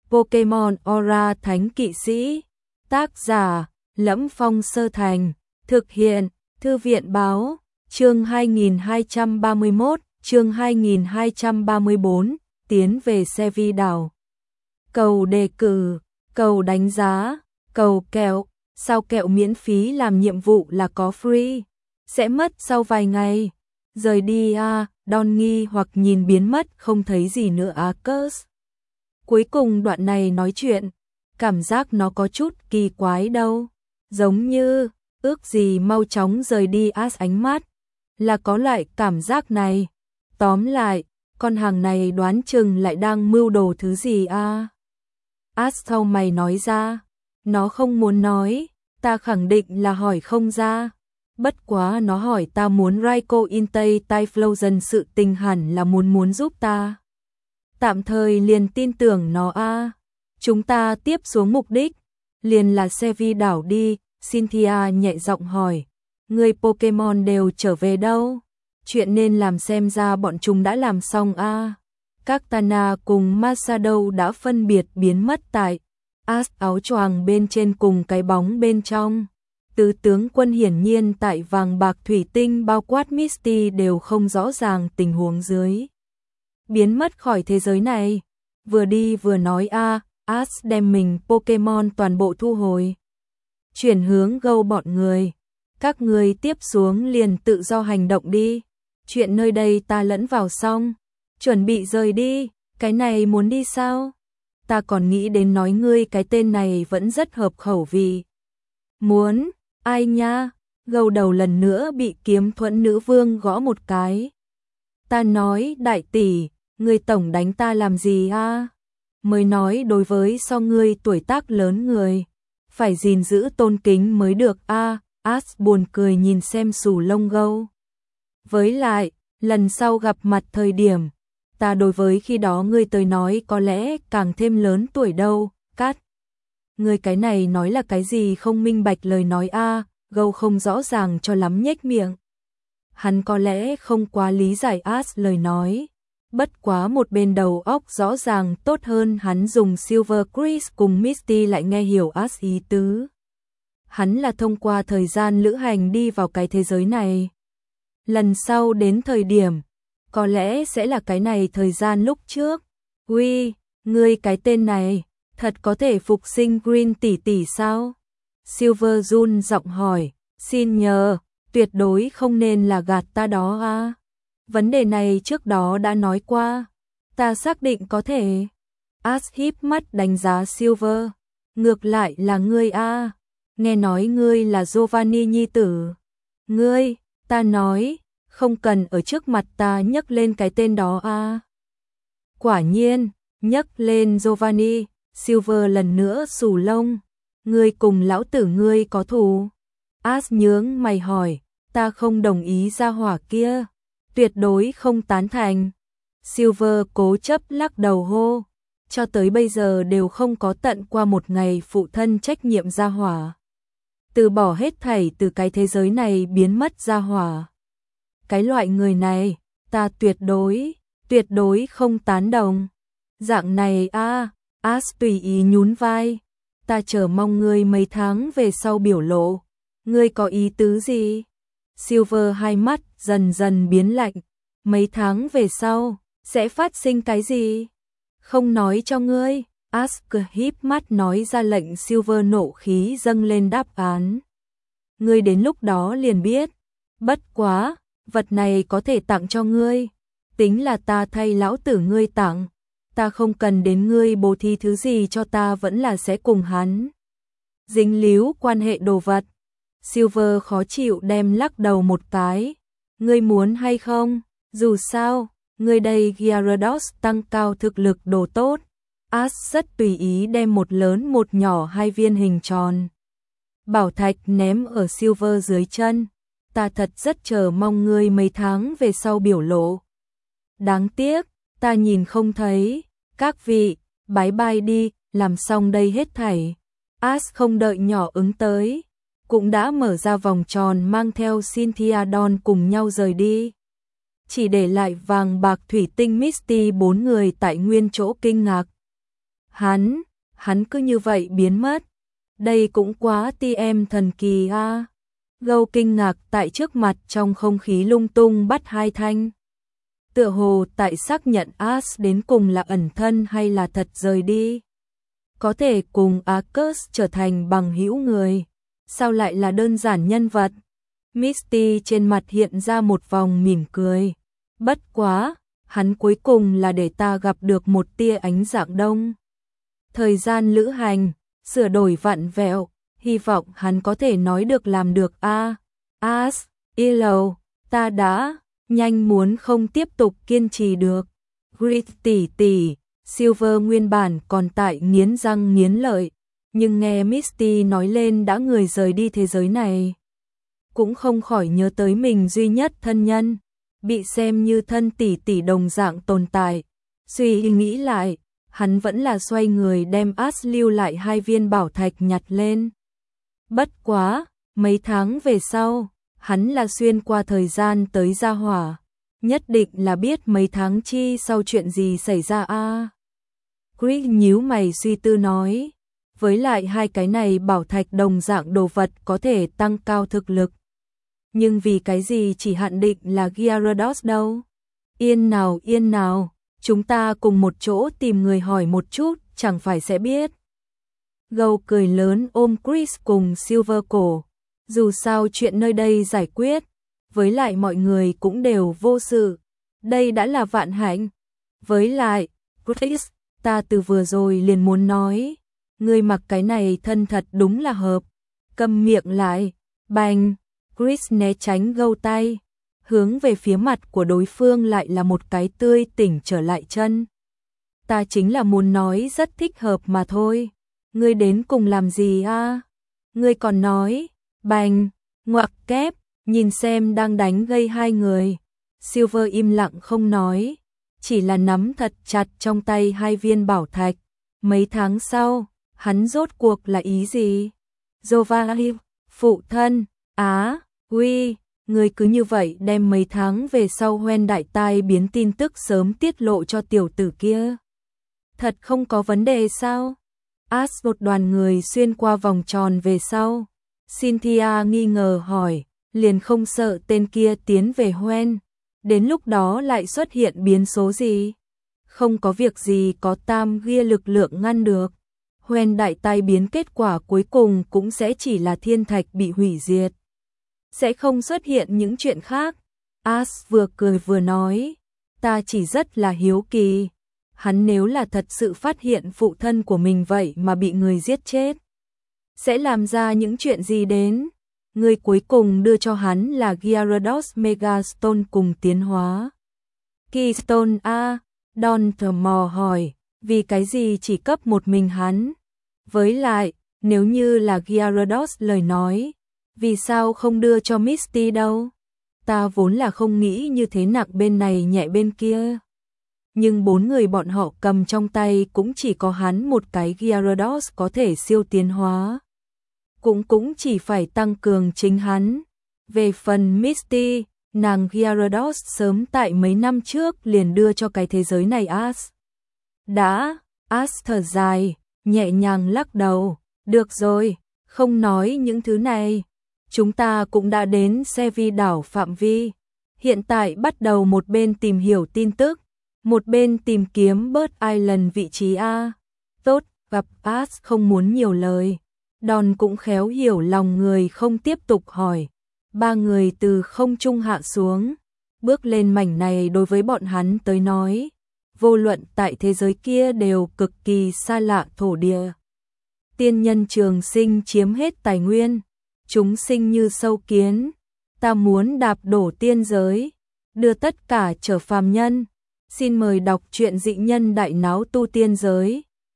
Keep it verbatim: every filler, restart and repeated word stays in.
Pokemon Aura Thánh Kỵ Sĩ. Tác giả: Lẫm Phong Sơ Thành. Thực hiện: Thư viện báo. Chương hai nghìn hai trăm ba mươi mốt, chương hai nghìn hai trăm ba mươi bốn, tiến về Sevi đảo. Cầu đề cử, cầu đánh giá, cầu kẹo. Sao kẹo miễn phí làm nhiệm vụ là có free? Sẽ mất sau vài ngày. Rời đi à, Don nghi hoặc nhìn biến mất không thấy gì nữa Arcus. Cuối cùng đoạn này nói chuyện, cảm giác nó có chút kỳ quái đâu. Giống như, ước gì mau chóng rời đi As ánh mắt. Là có loại cảm giác này. Tóm lại, con hàng này đoán chừng lại đang mưu đồ thứ gì à? As sau mày nói ra. Nó không muốn nói, ta khẳng định là hỏi không ra. Bất quá nó hỏi ta muốn Raikou Intei Typhlosion, sự tình hẳn là muốn muốn giúp ta. Tạm thời liền tin tưởng nó a. Chúng ta tiếp xuống mục đích, liền là Sevi đảo đi. Cynthia nhẹ giọng hỏi, người Pokemon đều trở về đâu? Chuyện nên làm xem ra bọn chúng đã làm xong a. Các Tana cùng Masado đã phân biệt biến mất tại As áo choàng bên trên cùng cái bóng bên trong. Tứ tướng quân hiển nhiên tại vàng bạc thủy tinh bao quát Misty đều không rõ ràng tình huống dưới. Biến mất khỏi thế giới này. Vừa đi vừa nói a, à, As đem mình Pokemon toàn bộ thu hồi. Chuyển hướng Gâu bọn người. Các người tiếp xuống liền tự do hành động đi. Chuyện nơi đây ta lẫn vào xong. Chuẩn bị rời đi. Cái này muốn đi sao? Ta còn nghĩ đến nói ngươi cái tên này vẫn rất hợp khẩu vị. Muốn, ai nha? Gâu đầu lần nữa bị kiếm thuẫn nữ vương gõ một cái. Ta nói đại tỷ, ngươi tổng đánh ta làm gì a? Mới nói đối với so ngươi tuổi tác lớn người, phải gìn giữ tôn kính mới được a. As buồn cười nhìn xem xù lông Gâu. Với lại, lần sau gặp mặt thời điểm, ta đối với khi đó ngươi tới nói có lẽ càng thêm lớn tuổi đâu. Cát, ngươi cái này nói là cái gì không minh bạch lời nói a. Gâu không rõ ràng cho lắm nhếch miệng. Hắn có lẽ không quá lý giải As lời nói. Bất quá một bên đầu óc rõ ràng tốt hơn hắn dùng Silver Chris cùng Misty lại nghe hiểu As ý tứ. Hắn là thông qua thời gian lữ hành đi vào cái thế giới này. Lần sau đến thời điểm, có lẽ sẽ là cái này thời gian lúc trước. Uy, ngươi cái tên này, thật có thể phục sinh Green tỷ tỷ sao? Silver run giọng hỏi, xin nhờ, tuyệt đối không nên là gạt ta đó a. Vấn đề này trước đó đã nói qua, ta xác định có thể. As híp mắt đánh giá Silver, ngược lại là ngươi a. Nghe nói ngươi là Giovanni nhi tử. Ngươi, ta nói, không cần ở trước mặt ta nhắc lên cái tên đó a. Quả nhiên, nhắc lên Giovanni, Silver lần nữa xù lông. Ngươi cùng lão tử ngươi có thù? As nhướng mày hỏi, ta không đồng ý ra hỏa kia, tuyệt đối không tán thành. Silver cố chấp lắc đầu hô, cho tới bây giờ đều không có tận qua một ngày phụ thân trách nhiệm ra hỏa. Từ bỏ hết thảy từ cái thế giới này biến mất ra hỏa. Cái loại người này, ta tuyệt đối, tuyệt đối không tán đồng. Dạng này a, à, As tùy ý nhún vai. Ta chờ mong ngươi mấy tháng về sau biểu lộ. Ngươi có ý tứ gì? Silver hai mắt dần dần biến lạnh. Mấy tháng về sau, sẽ phát sinh cái gì? Không nói cho ngươi. As híp mắt nói ra lệnh. Silver nộ khí dâng lên đáp án. Ngươi đến lúc đó liền biết. Bất quá, vật này có thể tặng cho ngươi. Tính là ta thay lão tử ngươi tặng. Ta không cần đến ngươi bố thí thứ gì cho ta, vẫn là sẽ cùng hắn dính líu quan hệ đồ vật. Silver khó chịu đem lắc đầu một cái. Ngươi muốn hay không? Dù sao, ngươi đây Gyarados tăng cao thực lực đồ tốt. As rất tùy ý đem một lớn một nhỏ hai viên hình tròn bảo thạch ném ở Silver dưới chân. Ta thật rất chờ mong ngươi mấy tháng về sau biểu lộ. Đáng tiếc, ta nhìn không thấy. Các vị, bái bai đi, làm xong đây hết thảy. As không đợi nhỏ ứng tới, cũng đã mở ra vòng tròn mang theo Cynthia Don cùng nhau rời đi. Chỉ để lại vàng bạc thủy tinh Misty bốn người tại nguyên chỗ kinh ngạc. Hắn, hắn cứ như vậy biến mất. Đây cũng quá ti em thần kỳ a. À. Gâu kinh ngạc tại trước mặt trong không khí lung tung bắt hai thanh. Tựa hồ tại xác nhận As đến cùng là ẩn thân hay là thật rời đi. Có thể cùng Arcus trở thành bằng hữu người. Sao lại là đơn giản nhân vật? Misty trên mặt hiện ra một vòng mỉm cười. Bất quá, hắn cuối cùng là để ta gặp được một tia ánh dạng đông. Thời gian lữ hành, sửa đổi vặn vẹo, hy vọng hắn có thể nói được làm được a. As, Illow, ta đã, nhanh muốn không tiếp tục kiên trì được. Grit tỷ tỷ, Silver nguyên bản còn tại nghiến răng nghiến lợi, nhưng nghe Misty nói lên đã người rời đi thế giới này. Cũng không khỏi nhớ tới mình duy nhất thân nhân, bị xem như thân tỷ tỷ đồng dạng tồn tại. Suy nghĩ lại, hắn vẫn là xoay người đem As lưu lại hai viên bảo thạch nhặt lên. Bất quá, mấy tháng về sau, hắn là xuyên qua thời gian tới Gia Hỏa, nhất định là biết mấy tháng chi sau chuyện gì xảy ra a. À. Chris nhíu mày suy tư nói, với lại hai cái này bảo thạch đồng dạng đồ vật có thể tăng cao thực lực. Nhưng vì cái gì chỉ hạn định là Gyarados đâu? Yên nào yên nào, chúng ta cùng một chỗ tìm người hỏi một chút, chẳng phải sẽ biết. Gâu cười lớn ôm Chris cùng Silver cổ. Dù sao chuyện nơi đây giải quyết, với lại mọi người cũng đều vô sự. Đây đã là vạn hạnh. Với lại, Chris, ta từ vừa rồi liền muốn nói, ngươi mặc cái này thân thật đúng là hợp. Câm miệng lại, bành, Chris né tránh Gâu tay, hướng về phía mặt của đối phương lại là một cái tươi tỉnh trở lại chân. Ta chính là muốn nói rất thích hợp mà thôi. Ngươi đến cùng làm gì a? À? Ngươi còn nói, bành, ngoặc kép, nhìn xem đang đánh gây hai người. Silver im lặng không nói, chỉ là nắm thật chặt trong tay hai viên bảo thạch. Mấy tháng sau, hắn rốt cuộc là ý gì? Jovahir, phụ thân, á, uy, người cứ như vậy đem mấy tháng về sau hoen đại tai biến tin tức sớm tiết lộ cho tiểu tử kia. Thật không có vấn đề sao? As một đoàn người xuyên qua vòng tròn về sau. Cynthia nghi ngờ hỏi, liền không sợ tên kia tiến về hoen. Đến lúc đó lại xuất hiện biến số gì? Không có việc gì có tam gia lực lượng ngăn được. Hoen đại tai biến kết quả cuối cùng cũng sẽ chỉ là thiên thạch bị hủy diệt. Sẽ không xuất hiện những chuyện khác. As vừa cười vừa nói, ta chỉ rất là hiếu kỳ. Hắn nếu là thật sự phát hiện phụ thân của mình vậy mà bị người giết chết, sẽ làm ra những chuyện gì đến? Người cuối cùng đưa cho hắn là Gyarados Megastone cùng tiến hóa. Keystone A, Don tò mò hỏi, vì cái gì chỉ cấp một mình hắn? Với lại, nếu như là Gyarados lời nói, vì sao không đưa cho Misty đâu? Ta vốn là không nghĩ như thế nặng bên này nhẹ bên kia. Nhưng bốn người bọn họ cầm trong tay cũng chỉ có hắn một cái Gyarados có thể siêu tiến hóa. Cũng cũng chỉ phải tăng cường chính hắn. Về phần Misty, nàng Gyarados sớm tại mấy năm trước liền đưa cho cái thế giới này As. Đã, As thở dài, nhẹ nhàng lắc đầu. Được rồi, không nói những thứ này. Chúng ta cũng đã đến Sevi đảo phạm vi. Hiện tại bắt đầu một bên tìm hiểu tin tức, một bên tìm kiếm Bird Island vị trí A. Tốt, gặp As không muốn nhiều lời. Don cũng khéo hiểu lòng người không tiếp tục hỏi. Ba người từ không trung hạ xuống, bước lên mảnh này đối với bọn hắn tới nói, vô luận tại thế giới kia đều cực kỳ xa lạ thổ địa. Tiên nhân trường sinh chiếm hết tài nguyên, chúng sinh như sâu kiến, ta muốn đạp đổ tiên giới, đưa tất cả trở phàm nhân. Xin mời đọc truyện Dị Nhân Đại Náo Tu Tiên Giới.